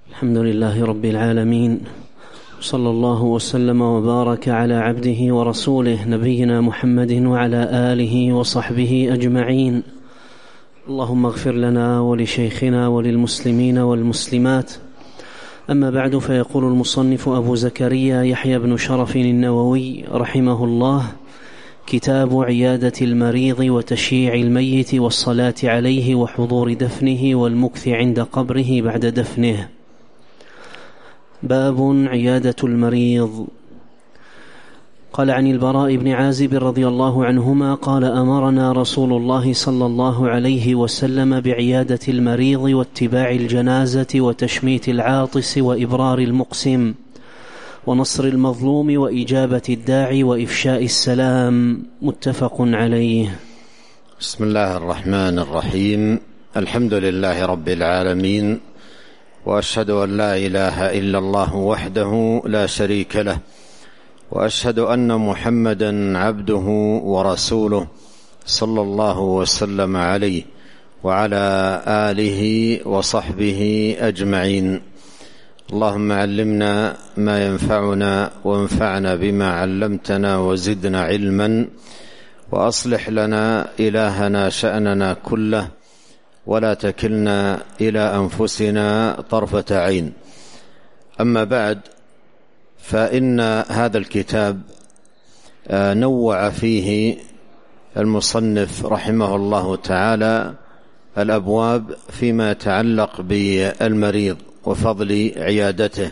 الحمد لله رب العالمين، صلى الله وسلم وبارك على عبده ورسوله نبينا محمد وعلى آله وصحبه أجمعين. اللهم اغفر لنا ولشيخنا وللمسلمين والمسلمات. أما بعد، فيقول المصنف أبو زكريا يحيى بن شرف النووي رحمه الله: كتاب عيادة المريض وتشييع الميت والصلاة عليه وحضور دفنه والمكث عند قبره بعد دفنه. باب عيادة المريض. قال عن البراء بن عازب رضي الله عنهما قال: أمرنا رسول الله صلى الله عليه وسلم بعيادة المريض واتباع الجنازة وتشميت العاطس وإبرار المقسم ونصر المظلوم وإجابة الداعي وإفشاء السلام. متفق عليه. بسم الله الرحمن الرحيم. الحمد لله رب العالمين، وأشهد أن لا إله إلا الله وحده لا شريك له، وأشهد أن محمدا عبده ورسوله صلى الله وسلم عليه وعلى آله وصحبه أجمعين. اللهم علمنا ما ينفعنا وانفعنا بما علمتنا وزدنا علما، وأصلح لنا إلهنا شأننا كله، ولا تكلنا إلى أنفسنا طرفة عين. أما بعد، فإن هذا الكتاب نوع فيه المصنف رحمه الله تعالى الأبواب فيما يتعلق بالمريض وفضل عيادته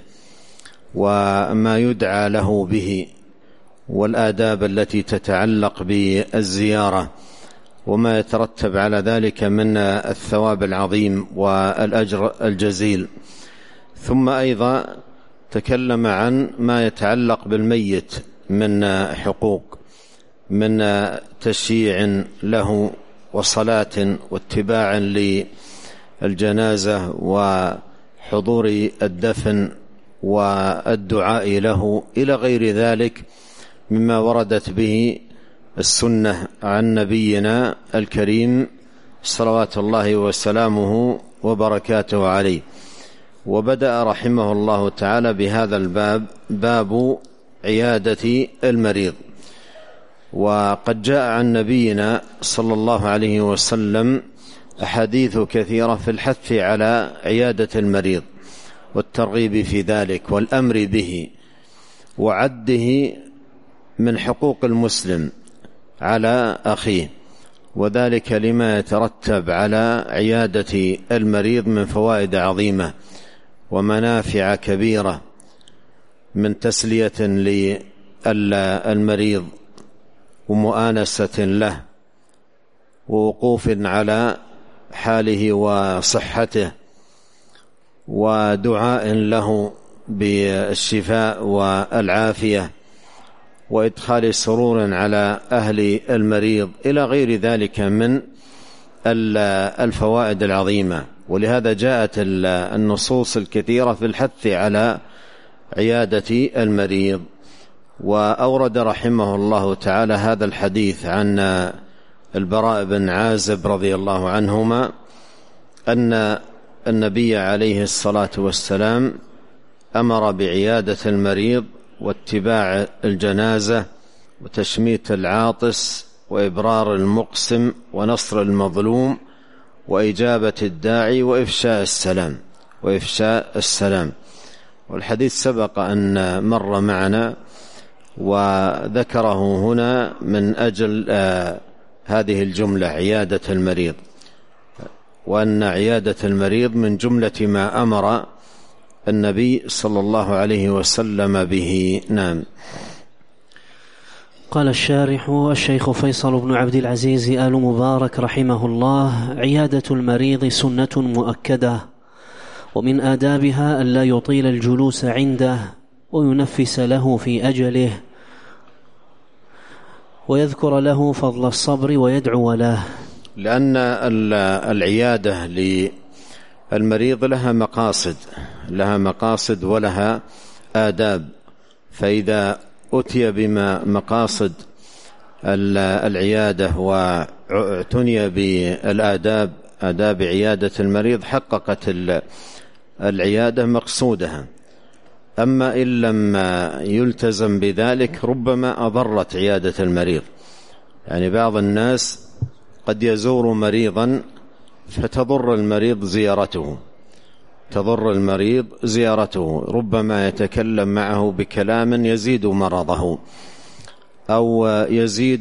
وما يدعى له به، والآداب التي تتعلق بالزيارة وما يترتب على ذلك من الثواب العظيم والأجر الجزيل. ثم أيضا تكلم عن ما يتعلق بالميت من حقوق، من تشييع له وصلاة واتباع للجنازة وحضور الدفن والدعاء له إلى غير ذلك مما وردت به السنة عن نبينا الكريم صلوات الله وسلامه وبركاته عليه. وبدأ رحمه الله تعالى بهذا الباب، باب عيادة المريض. وقد جاء عن نبينا صلى الله عليه وسلم أحاديث كثيرة في الحث على عيادة المريض والترغيب في ذلك والأمر به، وعده من حقوق المسلم على أخيه، وذلك لما يترتب على عيادة المريض من فوائد عظيمة ومنافع كبيرة، من تسلية للمريض ومؤانسة له ووقوف على حاله وصحته ودعاء له بالشفاء والعافية وإدخال سرور على أهل المريض إلى غير ذلك من الفوائد العظيمة. ولهذا جاءت النصوص الكثيرة في الحث على عيادة المريض. وأورد رحمه الله تعالى هذا الحديث عن البراء بن عازب رضي الله عنهما أن النبي عليه الصلاة والسلام أمر بعيادة المريض واتباع الجنازة وتشميت العاطس وإبرار المقسم ونصر المظلوم وإجابة الداعي وإفشاء السلام. والحديث سبق أن مر معنا، وذكره هنا من أجل هذه الجملة، عيادة المريض، وأن عيادة المريض من جملة ما أمر النبي صلى الله عليه وسلم به. نعم. قال الشارح الشيخ فيصل بن عبد العزيز آل مبارك رحمه الله: عيادة المريض سنة مؤكدة، ومن آدابها أن لا يطيل الجلوس عنده وينفس له في أجله ويذكر له فضل الصبر ويدعو له، لأن العيادة للمريض لها مقاصد ولها آداب. فإذا أتي بما مقاصد العيادة واعتني بالآداب، آداب عيادة المريض، حققت العيادة مقصودها. أما إن لم يلتزم بذلك ربما أضرت عيادة المريض. يعني بعض الناس قد يزور مريضا فتضر المريض زيارته، ربما يتكلم معه بكلام يزيد مرضه أو يزيد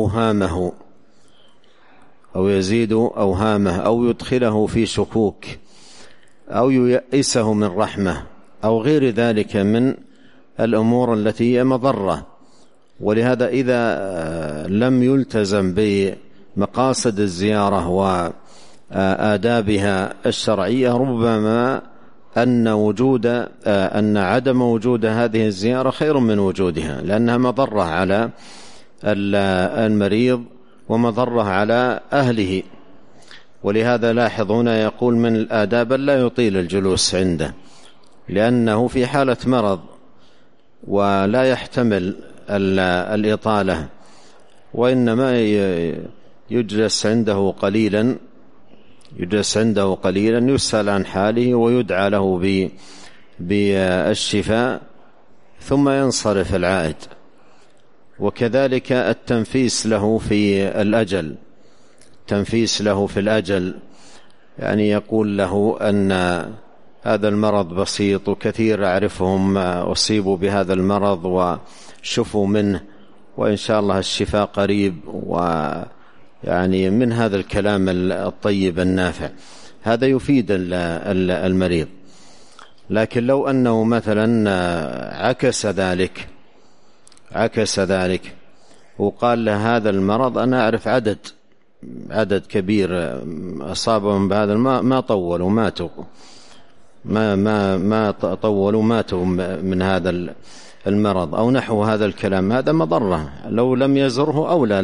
أوهامه أو يدخله في شكوك أو ييئسه من رحمة أو غير ذلك من الأمور التي هي مضرة. ولهذا إذا لم يلتزم بمقاصد الزيارة وآدابها الشرعية ربما أن عدم وجود هذه الزيارة خير من وجودها، لأنها مضرة على المريض ومضرة على أهله. ولهذا لاحظون يقول من الآداب لا يطيل الجلوس عنده، لأنه في حالة مرض ولا يحتمل الإطالة، وإنما يجلس عنده قليلا يسأل عن حاله ويدعى له بالشفاء ثم ينصرف العائد. وكذلك التنفيس له في الأجل، يعني يقول له أن هذا المرض بسيط وكثير أعرفهم أصيبوا بهذا المرض وشفوا منه وإن شاء الله الشفاء قريب، ويعني من هذا الكلام الطيب النافع هذا يفيد المريض. لكن لو أنه مثلا عكس ذلك وقال له هذا المرض أنا أعرف عدد كبير أصابهم بهذا ما طولوا ماتوا من هذا المرض أو نحو هذا الكلام، هذا مضرة. لو لم يزره أولى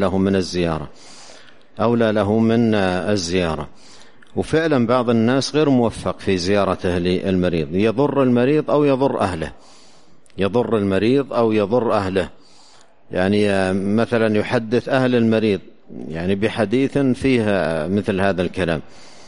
له من الزيارة. وفعلا بعض الناس غير موفق في زيارته للمريض، يضر المريض أو يضر أهله. يعني مثلا يحدث أهل المريض يعني بحديث فيها مثل هذا الكلام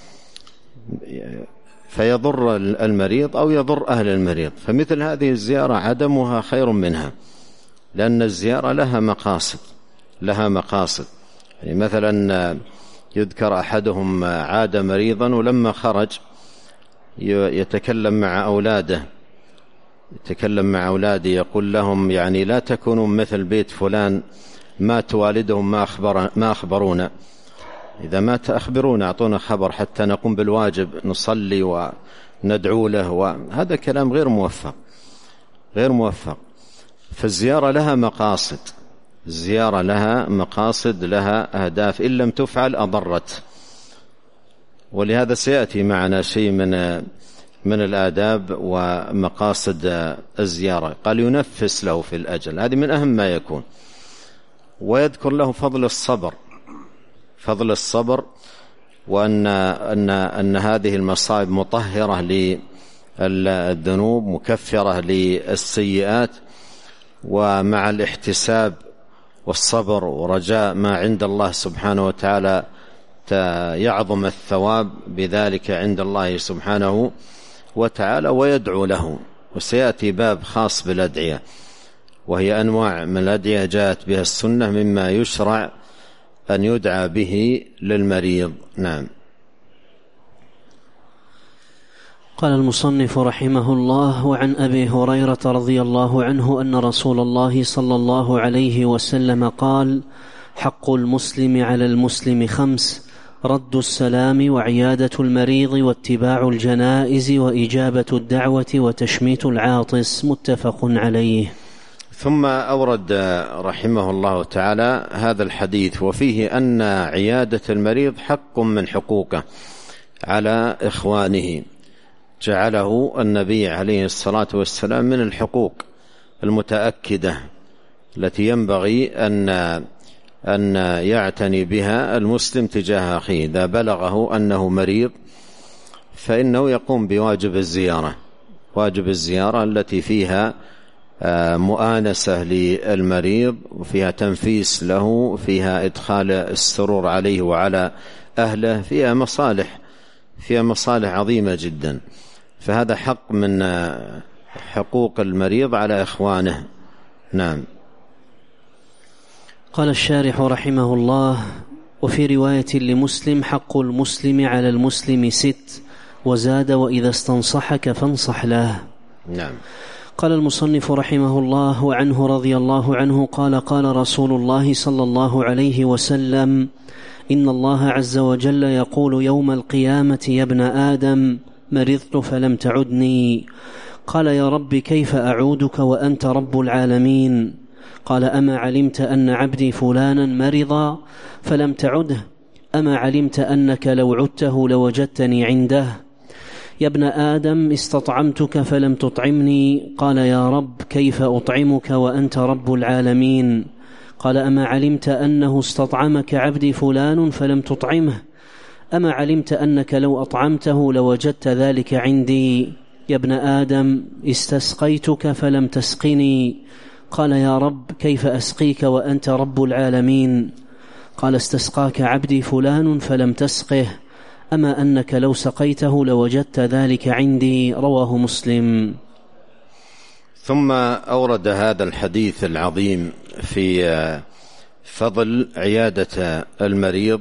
فيضر المريض أو يضر أهل المريض. فمثل هذه الزيارة عدمها خير منها، لأن الزيارة لها مقاصد. يعني مثلا يذكر أحدهم عاد مريضا ولما خرج يتكلم مع أولاده يقول لهم يعني لا تكونوا مثل بيت فلان مات والدهم ما أخبرونا، إذا مات أخبرونا أعطونا خبر حتى نقوم بالواجب نصلي وندعو له. وهذا كلام غير موفق. فالزيارة لها مقاصد، لها أهداف، إن لم تفعل أضرت. ولهذا سيأتي معنا شيء من الآداب ومقاصد الزيارة. قال ينفس له في الأجل، هذه من أهم ما يكون. ويذكر له فضل الصبر وأن هذه المصائب مطهرة للذنوب مكفرة للسيئات، ومع الاحتساب والصبر ورجاء ما عند الله سبحانه وتعالى يعظم الثواب بذلك عند الله سبحانه وتعالى، ويدعو له. وسيأتي باب خاص بالأدعية، وهي أنواع من الأدعية جاءت بها السنة مما يشرع أن يدعى به للمريض. نعم. قال المصنف رحمه الله: وعن أبي هريرة رضي الله عنه أن رسول الله صلى الله عليه وسلم قال: حق المسلم على المسلم 5: رد السلام وعيادة المريض واتباع الجنائز وإجابة الدعوة وتشميت العاطس. متفق عليه. ثم أورد رحمه الله تعالى هذا الحديث وفيه أن عيادة المريض حق من حقوقه على إخوانه، جعله النبي عليه الصلاة والسلام من الحقوق المتأكدة التي ينبغي أن يعتني بها المسلم تجاه أخيه. إذا بلغه أنه مريض فإنه يقوم بواجب الزيارة التي فيها مؤانسة للمريض، وفيها تنفيس له، فيها إدخال السرور عليه وعلى أهله، فيها مصالح عظيمة جدا. فهذا حق من حقوق المريض على إخوانه. نعم. قال الشارح رحمه الله: وفي رواية لمسلم: حق المسلم على المسلم 6، وزاد: وإذا استنصحك فانصح له. نعم. قال المصنف رحمه الله: وعنه رضي الله عنه قال: قال رسول الله صلى الله عليه وسلم: إن الله عز وجل يقول يوم القيامة: يا ابن آدم، مرضت فلم تعدني. قال: يا رب كيف أعودك وأنت رب العالمين؟ قال: أما علمت أن عبدي فلانا مرض فلم تعده؟ أما علمت أنك لو عدته لوجدتني عنده؟ يا ابن آدم، استطعمتك فلم تطعمني. قال: يا رب كيف أطعمك وأنت رب العالمين؟ قال: أما علمت أنه استطعمك عبدي فلان فلم تطعمه؟ أما علمت أنك لو أطعمته لوجدت ذلك عندي؟ يا ابن آدم، استسقيتك فلم تسقني. قال: يا رب كيف أسقيك وأنت رب العالمين؟ قال: استسقاك عبدي فلان فلم تسقه. أما أنك لو سقيته لوجدت ذلك عندي. رواه مسلم. ثم أورد هذا الحديث العظيم في فضل عيادة المريض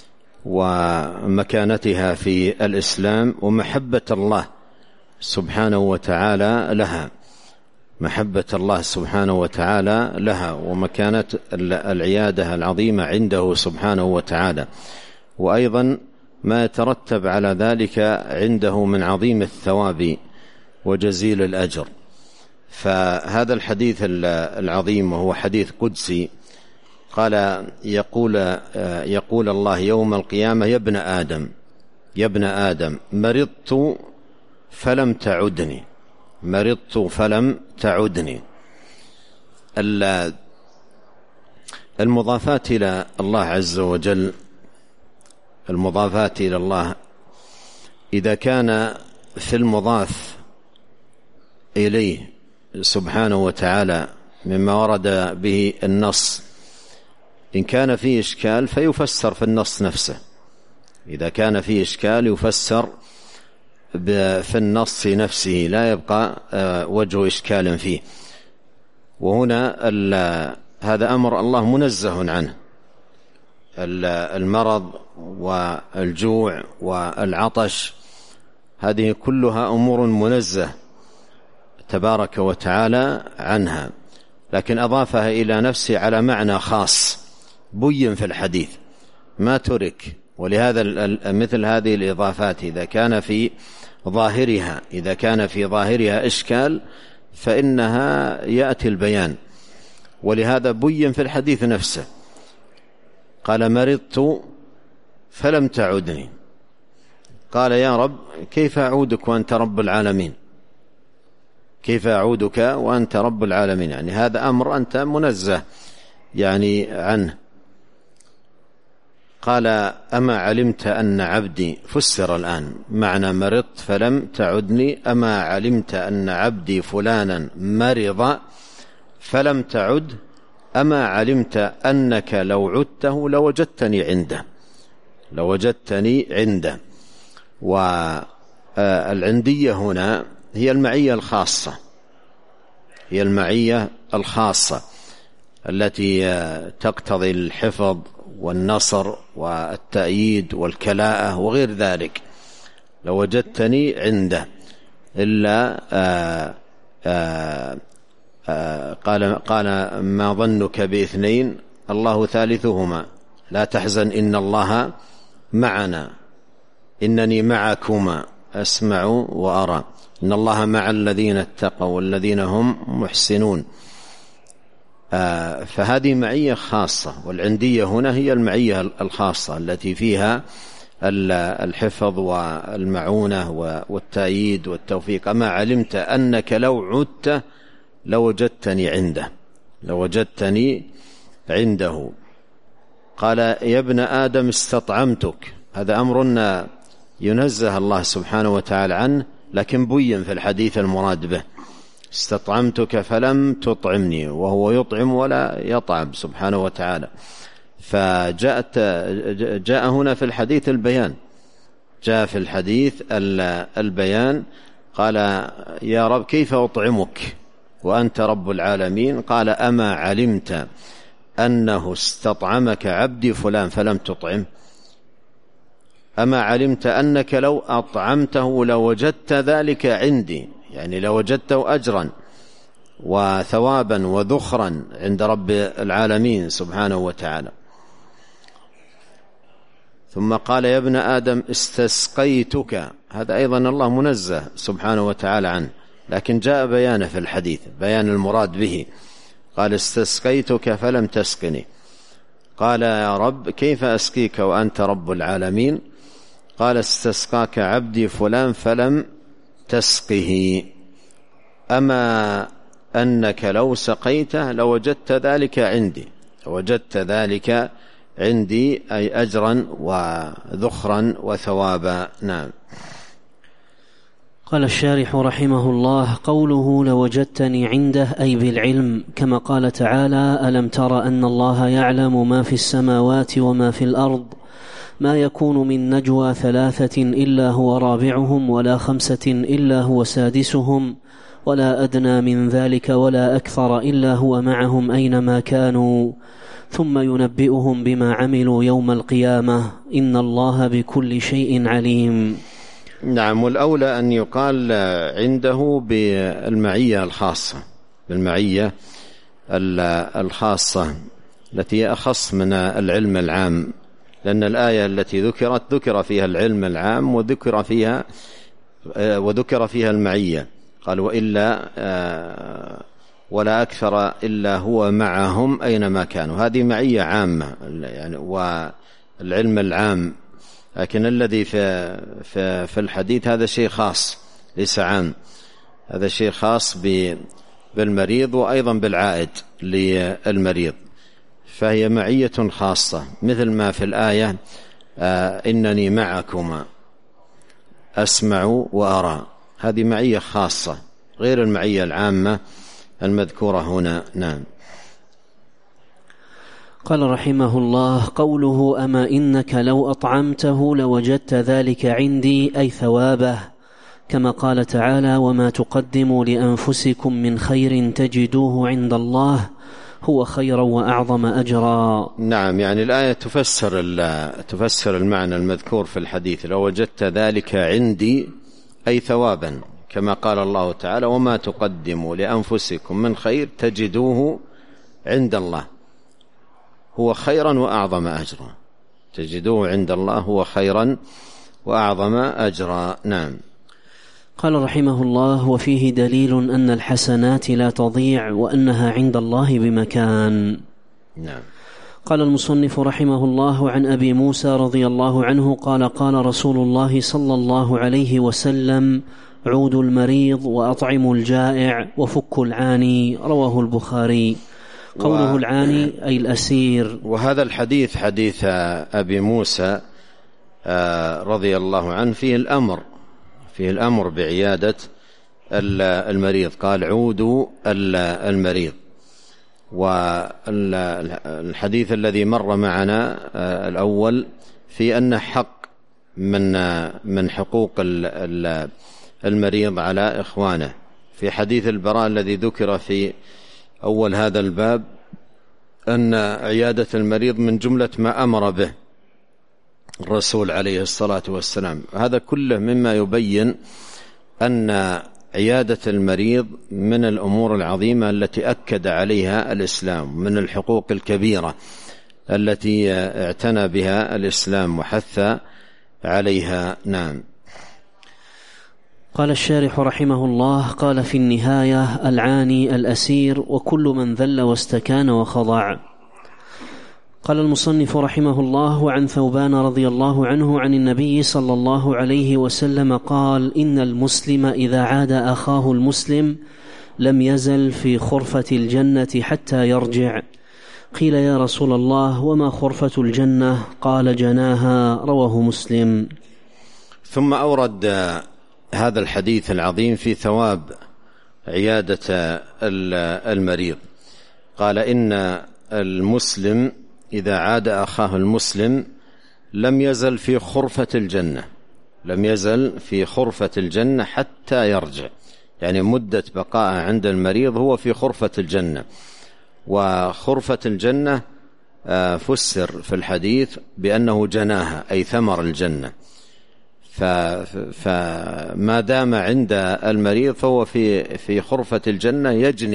ومكانتها في الإسلام ومحبة الله سبحانه وتعالى لها، محبة الله سبحانه وتعالى لها ومكانة العيادة العظيمة عنده سبحانه وتعالى، وأيضا ما يترتب على ذلك عنده من عظيم الثواب وجزيل الأجر. فهذا الحديث العظيم وهو حديث قدسي، قال يقول الله يوم القيامة: يا ابن آدم، يا ابن آدم، مرضت فلم تعدني، مرضت فلم تعدني. المضافات إلى الله عز وجل، المضافات إلى الله إذا كان في المضاف إليه سبحانه وتعالى مما ورد به النص، إن كان فيه إشكال فيفسر في النص نفسه، إذا كان فيه إشكال يفسر في النص نفسه، لا يبقى وجه إشكال فيه. وهنا هذا أمر الله منزه عنه، المرض والجوع والعطش هذه كلها أمور منزه تبارك وتعالى عنها، لكن أضافها إلى نفسه على معنى خاص بين في الحديث ما ترك. ولهذا مثل هذه الإضافات إذا كان في ظاهرها إشكال فإنها يأتي البيان، ولهذا بين في الحديث نفسه. قال: مرضت فلم تعدني. قال: يا رب كيف أعودك وأنت رب العالمين؟ كيف أعودك وأنت رب العالمين؟ يعني هذا أمر أنت منزه يعني عنه. قال: أما علمت أن عبدي، فسر الآن معنى مرضت فلم تعدني: أما علمت أن عبدي فلانا مرض فلم تعد؟ أما علمت أنك لو عدته لوجدتني عنده، لوجدتني عنده. والعندية هنا هي المعية الخاصة، هي المعية الخاصة التي تقتضي الحفظ والنصر والتأييد والكلاءة وغير ذلك. لوجدتني عنده إلا قال: ما ظنك باثنين الله ثالثهما لا تحزن إن الله معنا إنني معكما أسمع وأرى إن الله مع الذين اتقوا والذين هم محسنون. فهذه معية خاصة، والعندية هنا هي المعية الخاصة التي فيها الحفظ والمعونة والتأييد والتوفيق. أما علمت أنك لو عدت لوجدتني عنده، لوجدتني عنده. قال: يا ابن آدم استطعمتك. هذا أمر ينزه الله سبحانه وتعالى عنه، لكن بين في الحديث المراد به. استطعمتك فلم تطعمني، وهو يطعم ولا يطعم سبحانه وتعالى. جاء هنا في الحديث البيان، جاء في الحديث البيان قال: يا رب كيف أطعمك وأنت رب العالمين؟ قال: أما علمت أنه استطعمك عبدي فلان فلم تطعم؟ أما علمت أنك لو أطعمته لوجدت ذلك عندي، يعني لوجدته أجرا وثوابا وذخرا عند رب العالمين سبحانه وتعالى. ثم قال: يا ابن آدم استسقيتك. هذا أيضا الله منزه سبحانه وتعالى عنه، لكن جاء بيانه في الحديث، بيان المراد به. قال: استسقيتك فلم تسقني. قال: يا رب كيف أسقيك وأنت رب العالمين؟ قال: استسقاك عبدي فلان فلم تسقه. أما أنك لو سقيته لوجدت ذلك عندي، وجدت ذلك عندي أي أجرا وذخرا وثوابا. نعم. قال الشارح رحمه الله: قوله لوجدتني عنده أي بالعلم، كما قال تعالى: ألم تر أن الله يعلم ما في السماوات وما في الأرض، ما يكون من نجوى 3 إلا هو رابعهم ولا 5 إلا هو سادسهم ولا أدنى من ذلك ولا أكثر إلا هو معهم أينما كانوا ثم ينبئهم بما عملوا يوم القيامة إن الله بكل شيء عليم. نعم. والأولى أن يقال عنده بالمعية الخاصة، بالمعية الخاصة التي أخص من العلم العام، لأن الآية التي ذكر فيها العلم العام وذكر فيها المعية. قال: وإلا ولا أكثر إلا هو معهم أينما كانوا. هذه معية عامة يعني والعلم العام، لكن الذي في الحديث هذا شيء خاص ليس عام، هذا شيء خاص بالمريض وأيضا بالعائد للمريض، فهي معية خاصة، مثل ما في الآية: إنني معكما أسمع وأرى. هذه معية خاصة غير المعية العامة المذكورة هنا. نعم. قال رحمه الله: قوله أما إنك لو أطعمته لوجدت ذلك عندي أي ثوابه، كما قال تعالى: وما تقدموا لأنفسكم من خير تجدوه عند الله هو خيرا وأعظم أجرا. نعم، يعني الآية تفسر المعنى المذكور في الحديث: لو وجدت ذلك عندي أي ثوابا، كما قال الله تعالى: وما تقدموا لأنفسكم من خير تجدوه عند الله هو خيرا وأعظم أجرا. تجدوه عند الله هو خيرا وأعظم أجرا. نعم. قال رحمه الله: وفيه دليل أن الحسنات لا تضيع وأنها عند الله بمكان. نعم. قال المصنف رحمه الله: عن أبي موسى رضي الله عنه قال: قال رسول الله صلى الله عليه وسلم: عودوا المريض وأطعموا الجائع وفكوا العاني. رواه البخاري. قوله العاني أي الأسير. وهذا الحديث حديث أبي موسى رضي الله عنه فيه الأمر بعيادة المريض. قال: عودوا المريض. والحديث الذي مر معنا الأول في أن حق من حقوق المريض على إخوانه. في حديث البراء الذي ذكر في أول هذا الباب أن عيادة المريض من جملة ما أمر به الرسول عليه الصلاة والسلام. هذا كله مما يبين أن عيادة المريض من الأمور العظيمة التي أكد عليها الإسلام، من الحقوق الكبيرة التي اعتنى بها الإسلام وحث عليها. نعم. قال الشارح رحمه الله: قال في النهاية: العاني الأسير وكل من ذل واستكان وخضع. قال المصنف رحمه الله: وعن ثوبان رضي الله عنه عن النبي صلى الله عليه وسلم قال: إن المسلم إذا عاد أخاه المسلم لم يزل في خرفة الجنة حتى يرجع. قيل: يا رسول الله وما خرفة الجنة؟ قال: جناها. رواه مسلم. ثم أورد هذا الحديث العظيم في ثواب عيادة المريض. قال: إن المسلم إذا عاد أخاه المسلم لم يزل في خرفة الجنة، لم يزل في خرفة الجنة حتى يرجع، يعني مدة بقاء عند المريض هو في خرفة الجنة. وخرفة الجنة فسر في الحديث بأنه جناها، أي ثمر الجنة. فما دام عند المريض فهو في خرفة الجنة يجني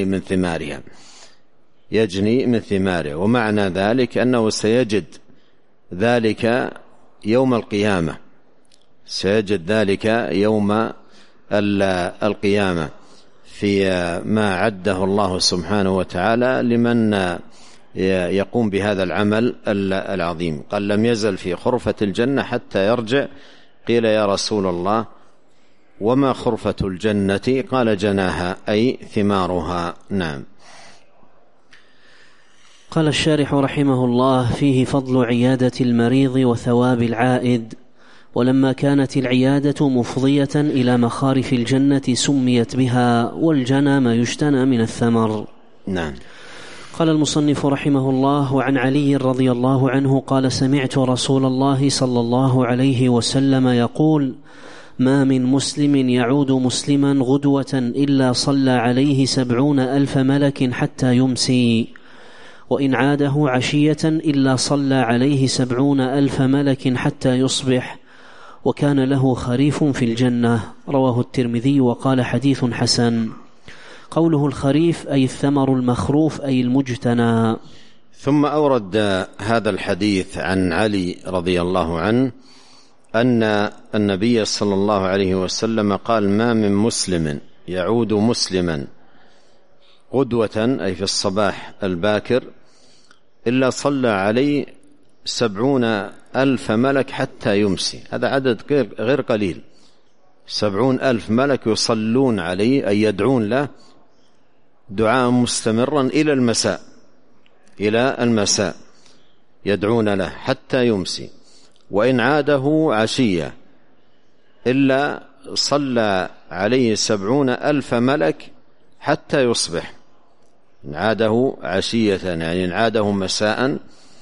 من ثمارها، ومعنى ذلك أنه سيجد ذلك يوم القيامة، في ما عده الله سبحانه وتعالى لمن يقوم بهذا العمل العظيم. قال لم يزل في خرفة الجنة حتى يرجع. قيل يا رسول الله وما خرفة الجنة؟ قال جناها، أي ثمارها. نعم. قال الشارح رحمه الله: فيه فضل عيادة المريض وثواب العائد. ولما كانت العيادة مفضية إلى مخارف الجنة سميت بها، والجنى ما يجتنى من الثمر. نعم. قال المصنف رحمه الله: وعن علي رضي الله عنه قال: سمعت رسول الله صلى الله عليه وسلم يقول: ما من مسلم يعود مسلما غدوة إلا صلى عليه 70,000 ملك حتى يمسي، وإن عاده عشية إلا صلى عليه 70,000 ملك حتى يصبح، وكان له خريف في الجنة. رواه الترمذي وقال: حديث حسن. قوله الخريف أي الثمر المخروف، أي المجتنى. ثم أورد هذا الحديث عن علي رضي الله عنه أن النبي صلى الله عليه وسلم قال: ما من مسلم يعود مسلما غدوة، أي في الصباح الباكر، إلا صلى عليه 70,000 ملك حتى يمسي. هذا عدد غير قليل. 70,000 ملك يصلون عليه، أي يدعون له دعاء مستمرا إلى المساء يدعون له حتى يمسي. وإن عاده عشية إلا صلى عليه 70,000 ملك حتى يصبح. إن عاده عشية يعني إن عاده مساء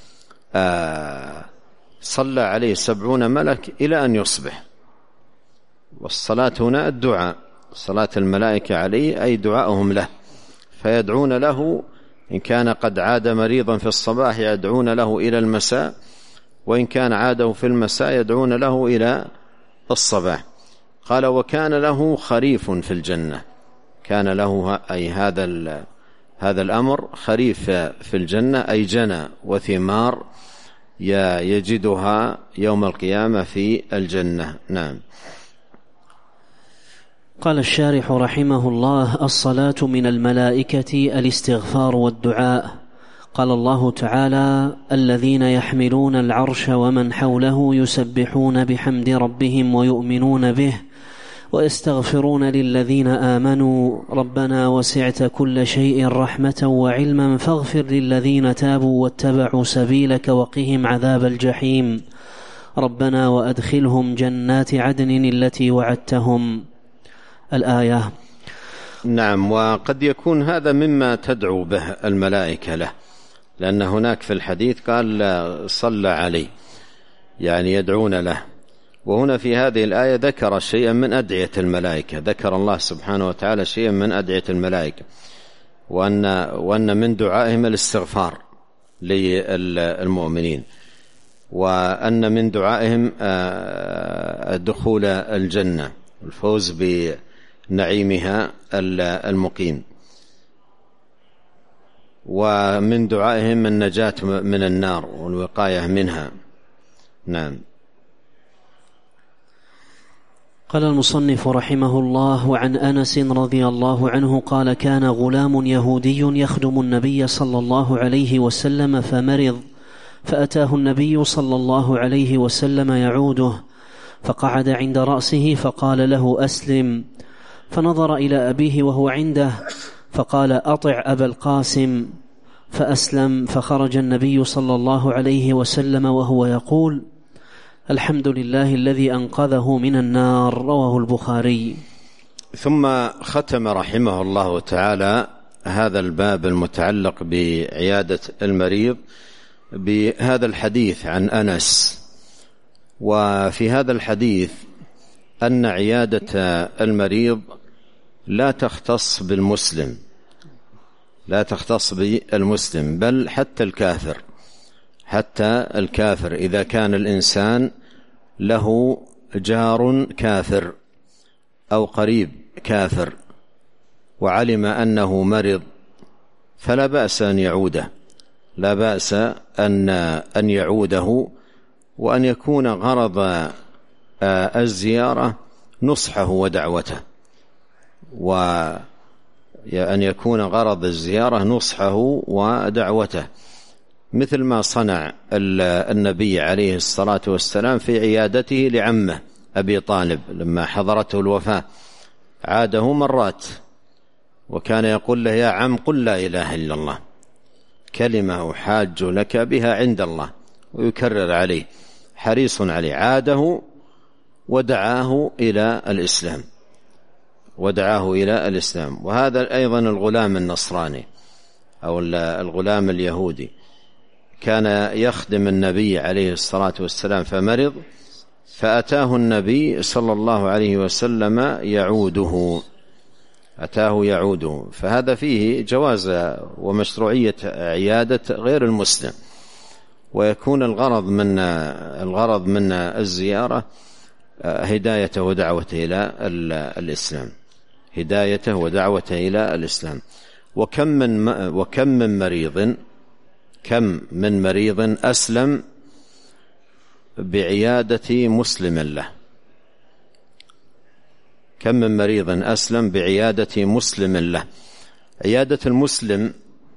صلى عليه 70 ملك إلى أن يصبح. والصلاة هنا الدعاء، صلاة الملائكة عليه أي دعاءهم له، فيدعون له. إن كان قد عاد مريضا في الصباح يدعون له إلى المساء، وإن كان عاده في المساء يدعون له إلى الصباح. قال: وكان له خريف في الجنة. كان له أي هذا الأمر خريف في الجنة، أي جنى وثمار يجدها يوم القيامة في الجنة. نعم. قال الشارح رحمه الله: الصلاة من الملائكة الاستغفار والدعاء. قال الله تعالى: الذين يحملون العرش ومن حوله يسبحون بحمد ربهم ويؤمنون به ويستغفرون للذين آمنوا ربنا وسعت كل شيء رحمة وعلما فاغفر للذين تابوا واتبعوا سبيلك وقهم عذاب الجحيم ربنا وأدخلهم جنات عدن التي وعدتهم. الآية. نعم. وقد يكون هذا مما تدعو به الملائكة له، لأن هناك في الحديث قال صلى عليه، يعني يدعون له. وهنا في هذه الآية ذكر شيئا من أدعية الملائكة، ذكر الله سبحانه وتعالى شيئا من أدعية الملائكة، وأن من دعائهم الاستغفار للمؤمنين، وأن من دعائهم دخول الجنة، الفوز بنعيمها المقيم، ومن دعائهم النجاة من النار والوقاية منها. نعم. قال المصنف رحمه الله: وعن أنس رضي الله عنه قال: كان غلام يهودي يخدم النبي صلى الله عليه وسلم فمرض، فأتاه النبي صلى الله عليه وسلم يعوده، فقعد عند رأسه فقال له: أسلم. فنظر إلى أبيه وهو عنده فقال: أطع أبا القاسم، فأسلم. فخرج النبي صلى الله عليه وسلم وهو يقول: الحمد لله الذي أنقذه من النار. رواه البخاري. ثم ختم رحمه الله تعالى هذا الباب المتعلق بعيادة المريض بهذا الحديث عن أنس. وفي هذا الحديث أن عيادة المريض لا تختص بالمسلم، لا تختص بالمسلم، بل حتى الكافر إذا كان الإنسان له جار كافر أو قريب كافر وعلم أنه مرض فلا بأس أن يعوده، لا بأس أن يعوده، وأن يكون غرض الزيارة نصحه ودعوته، وأن يكون غرض الزيارة نصحه ودعوته، مثل ما صنع النبي عليه الصلاة والسلام في عيادته لعمه أبي طالب لما حضرته الوفاة، عاده مرات وكان يقول له: يا عم قل لا إله إلا الله، كلمة أحاج لك بها عند الله، ويكرر عليه، حريص عليه، عاده ودعاه إلى الإسلام. وهذا أيضا الغلام النصراني أو الغلام اليهودي كان يخدم النبي عليه الصلاة والسلام فمرض، فأتاه النبي صلى الله عليه وسلم يعوده، فهذا فيه جواز ومشروعية عيادة غير المسلم، ويكون الغرض من الزيارة هدايته ودعوته إلى الإسلام، هدايته ودعوته إلى الإسلام. وكم من مريض أسلم بعيادة مسلم له، كم من مريض أسلم بعيادة مسلم له. عيادة المسلم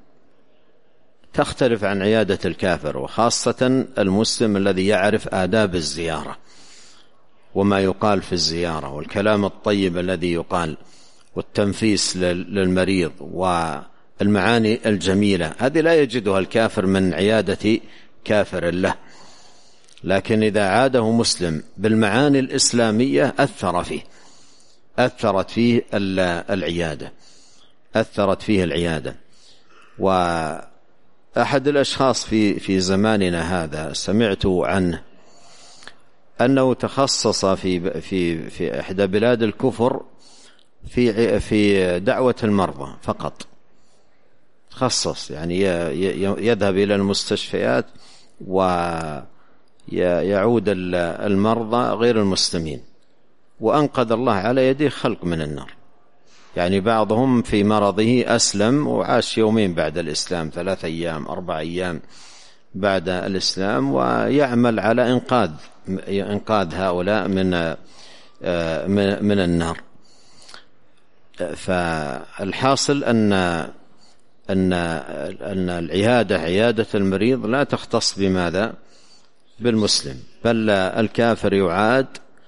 تختلف عن عيادة الكافر، وخاصة المسلم الذي يعرف آداب الزيارة وما يقال في الزيارة والكلام الطيب الذي يقال والتنفيس للمريض والمعاني الجميلة، هذه لا يجدها الكافر من عيادة كافر له. لكن إذا عاده مسلم بالمعاني الإسلامية أثرت فيه العيادة. وأحد الأشخاص في زماننا هذا سمعت عنه أنه تخصص في إحدى بلاد الكفر في دعوة المرضى فقط، تخصص يعني يذهب إلى المستشفيات ويعود المرضى غير المسلمين، وأنقذ الله على يديه خلق من النار. يعني بعضهم في مرضه أسلم وعاش يومين بعد الإسلام، 3 أيام 4 أيام بعد الإسلام، ويعمل على إنقاذ هؤلاء من النار. فالحاصل أن عيادة المريض لا تختص بماذا؟ بالمسلم، بل الكافر يعاد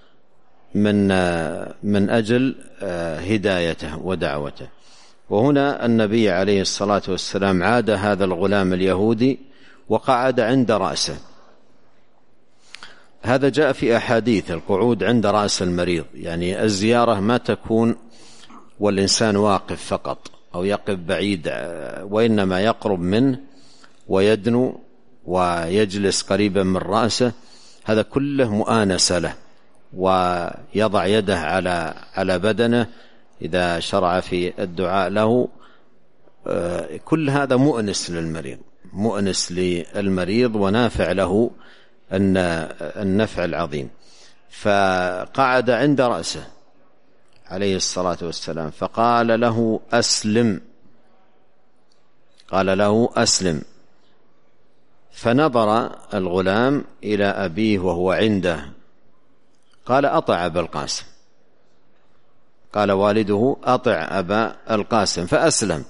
من أجل هدايته ودعوته. وهنا النبي عليه الصلاة والسلام عاد هذا الغلام اليهودي وقعد عند رأسه. هذا جاء في أحاديث القعود عند رأس المريض، يعني الزيارة ما تكون والإنسان واقف فقط أو يقف بعيد، وإنما يقرب منه ويدنو ويجلس قريبا من رأسه، هذا كله مؤانسة له، ويضع يده على بدنه إذا شرع في الدعاء له. كل هذا مؤنس للمريض ونافع له النفع العظيم. فقعد عند رأسه عليه الصلاة والسلام فقال له أسلم. فنظر الغلام إلى أبيه وهو عنده، قال: أطع أبا القاسم. قال والده: أطع أبا القاسم، فأسلم.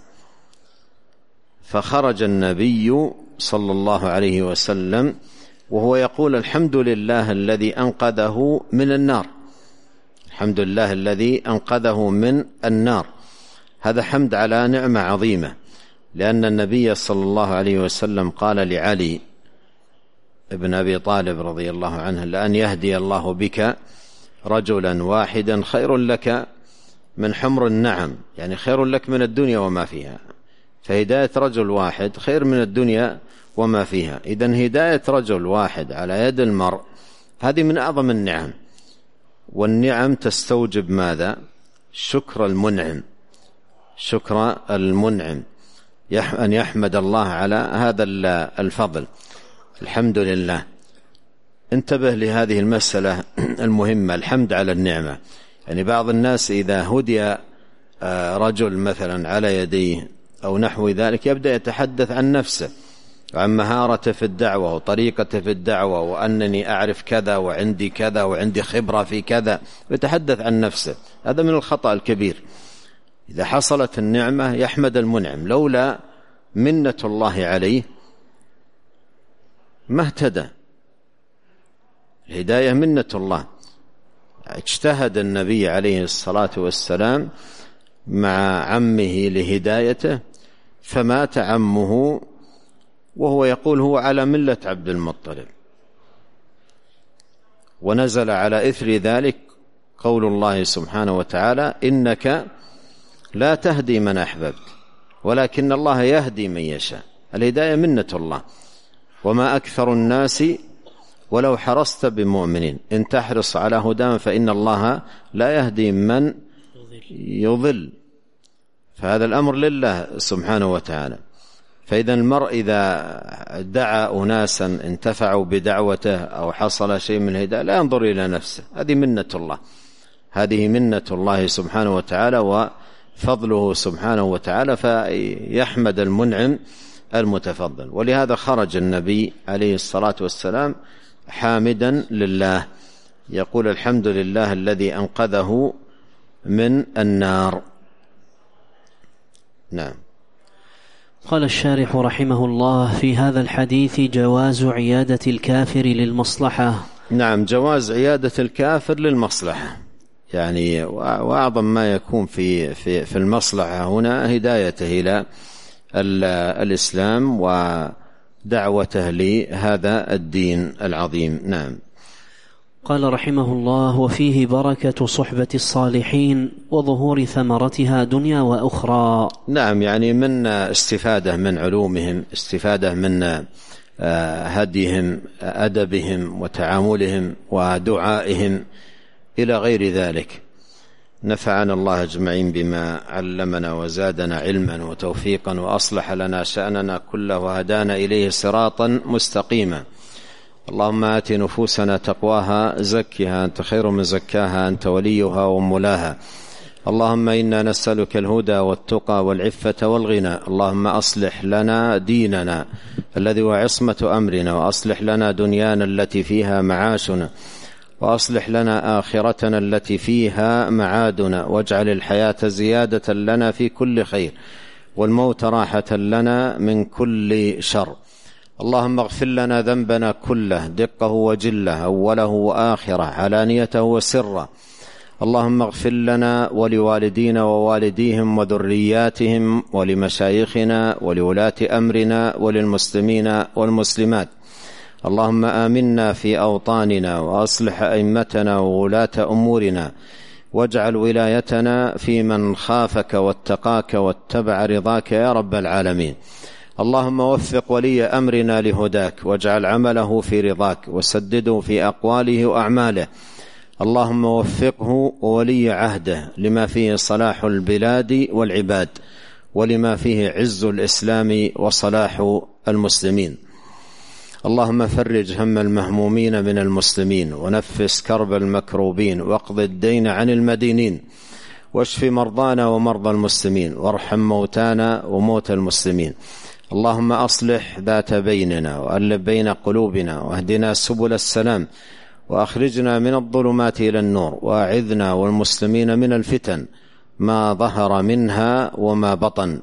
فخرج النبي صلى الله عليه وسلم وهو يقول: الحمد لله الذي أنقذه من النار، الحمد لله الذي أنقذه من النار. هذا حمد على نعمة عظيمة، لأن النبي صلى الله عليه وسلم قال لعلي ابن أبي طالب رضي الله عنه: لأن يهدي الله بك رجلا واحدا خير لك من حمر النعم، يعني خير لك من الدنيا وما فيها. فهداية رجل واحد خير من الدنيا وما فيها. إذن هداية رجل واحد على يد المرء هذه من أعظم النعم، والنعم تستوجب ماذا؟ شكر المنعم، شكر المنعم، أن يحمد الله على هذا الفضل. الحمد لله. انتبه لهذه المسألة المهمة، الحمد على النعمة. يعني بعض الناس إذا هدي رجل مثلا على يديه أو نحو ذلك يبدأ يتحدث عن نفسه وعن مهارته في الدعوة وطريقته في الدعوة، وأنني أعرف كذا وعندي كذا وعندي خبرة في كذا، ويتحدث عن نفسه. هذا من الخطأ الكبير. إذا حصلت النعمة يحمد المنعم. لولا منة الله عليه ما اهتدى. الهداية منة الله. اجتهد النبي عليه الصلاة والسلام مع عمه لهدايته، فمات عمه وهو يقول هو على ملة عبد المطلب، ونزل على إثر ذلك قول الله سبحانه وتعالى: إنك لا تهدي من أحببت ولكن الله يهدي من يشاء. الهداية منة الله. وما أكثر الناس ولو حرصت بمؤمنين، إن تحرص على هداهم فإن الله لا يهدي من يضل. فهذا الأمر لله سبحانه وتعالى. فإذا المرء إذا دعا أناسا انتفعوا بدعوته أو حصل شيء من الهداية لا ينظر إلى نفسه. هذه منة الله، هذه منة الله سبحانه وتعالى وفضله سبحانه وتعالى، فيحمد المنعم المتفضل. ولهذا خرج النبي عليه الصلاة والسلام حامدا لله، يقول: الحمد لله الذي أنقذه من النار. نعم. قال الشارح رحمه الله: في هذا الحديث جواز عيادة الكافر للمصلحة. نعم، جواز عيادة الكافر للمصلحة، يعني وأعظم ما يكون في المصلحة هنا هدايته إلى الإسلام ودعوته لهذا الدين العظيم. نعم. قال رحمه الله: وفيه بركة صحبة الصالحين وظهور ثمرتها دنيا وأخرى. نعم، يعني من استفادة من علومهم، استفادة من هديهم، أدبهم وتعاملهم ودعائهم إلى غير ذلك. نفعنا الله أجمعين بما علمنا وزادنا علما وتوفيقا، وأصلح لنا شأننا كله وهدانا إليه صراطا مستقيما. اللهم آت نفوسنا تقواها، زكها أنت خير من زكاها، أنت وليها ومولاها. اللهم إنا نسألك الهدى والتقى والعفة والغنى. اللهم أصلح لنا ديننا الذي هو عصمة أمرنا، وأصلح لنا دنيانا التي فيها معاشنا، وأصلح لنا آخرتنا التي فيها معادنا، واجعل الحياة زيادة لنا في كل خير، والموت راحة لنا من كل شر. اللهم اغفر لنا ذنبنا كله، دقه وجله، أوله وآخره، علانيته وسره. اللهم اغفر لنا ولوالدينا ووالديهم وذرياتهم ولمشايخنا ولولاة أمرنا وللمسلمين والمسلمات. اللهم آمنا في أوطاننا، وأصلح أئمتنا وولاة أمورنا، واجعل ولايتنا في من خافك واتقاك واتبع رضاك يا رب العالمين. اللهم وفق ولي أمرنا لهداك، واجعل عمله في رضاك، وسدده في أقواله وأعماله. اللهم وفقه وولي عهده لما فيه صلاح البلاد والعباد، ولما فيه عز الإسلام وصلاح المسلمين. اللهم فرج هم المهمومين من المسلمين، ونفس كرب المكروبين، واقض الدين عن المدينين، واشف مرضانا ومرضى المسلمين، وارحم موتانا وموتى المسلمين. اللهم أصلح ذات بيننا، وألف بين قلوبنا، واهدنا سبل السلام، وأخرجنا من الظلمات إلى النور، وأعذنا والمسلمين من الفتن ما ظهر منها وما بطن.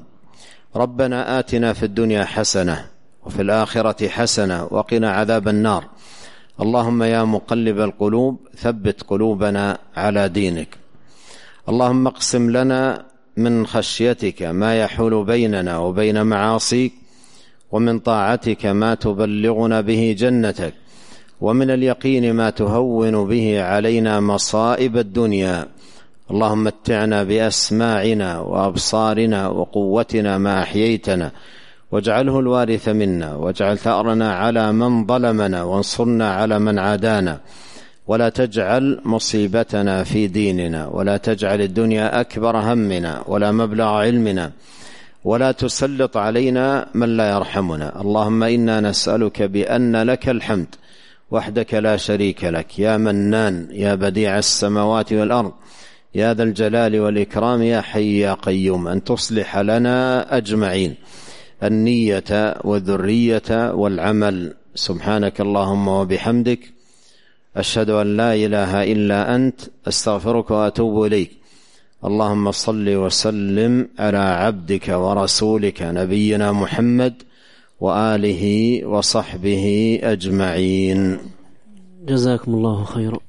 ربنا آتنا في الدنيا حسنة وفي الآخرة حسنة وقنا عذاب النار. اللهم يا مقلب القلوب ثبت قلوبنا على دينك. اللهم اقسم لنا من خشيتك ما يحول بيننا وبين معاصيك، ومن طاعتك ما تبلغنا به جنتك، ومن اليقين ما تهون به علينا مصائب الدنيا. اللهم متعنا بأسماعنا وأبصارنا وقوتنا ما أحييتنا، واجعله الوارث منا، واجعل ثأرنا على من ظلمنا، وانصرنا على من عادانا، ولا تجعل مصيبتنا في ديننا، ولا تجعل الدنيا أكبر همنا ولا مبلغ علمنا، ولا تسلط علينا من لا يرحمنا. اللهم إنا نسألك بأن لك الحمد وحدك لا شريك لك، يا منان يا بديع السماوات والأرض، يا ذا الجلال والإكرام، يا حي يا قيوم، أن تصلح لنا أجمعين النية والذرية والعمل. سبحانك اللهم وبحمدك، أشهد أن لا إله إلا أنت، أستغفرك وأتوب إليك. اللهم صل وسلم على عبدك ورسولك نبينا محمد وآله وصحبه أجمعين. جزاكم الله خيرا.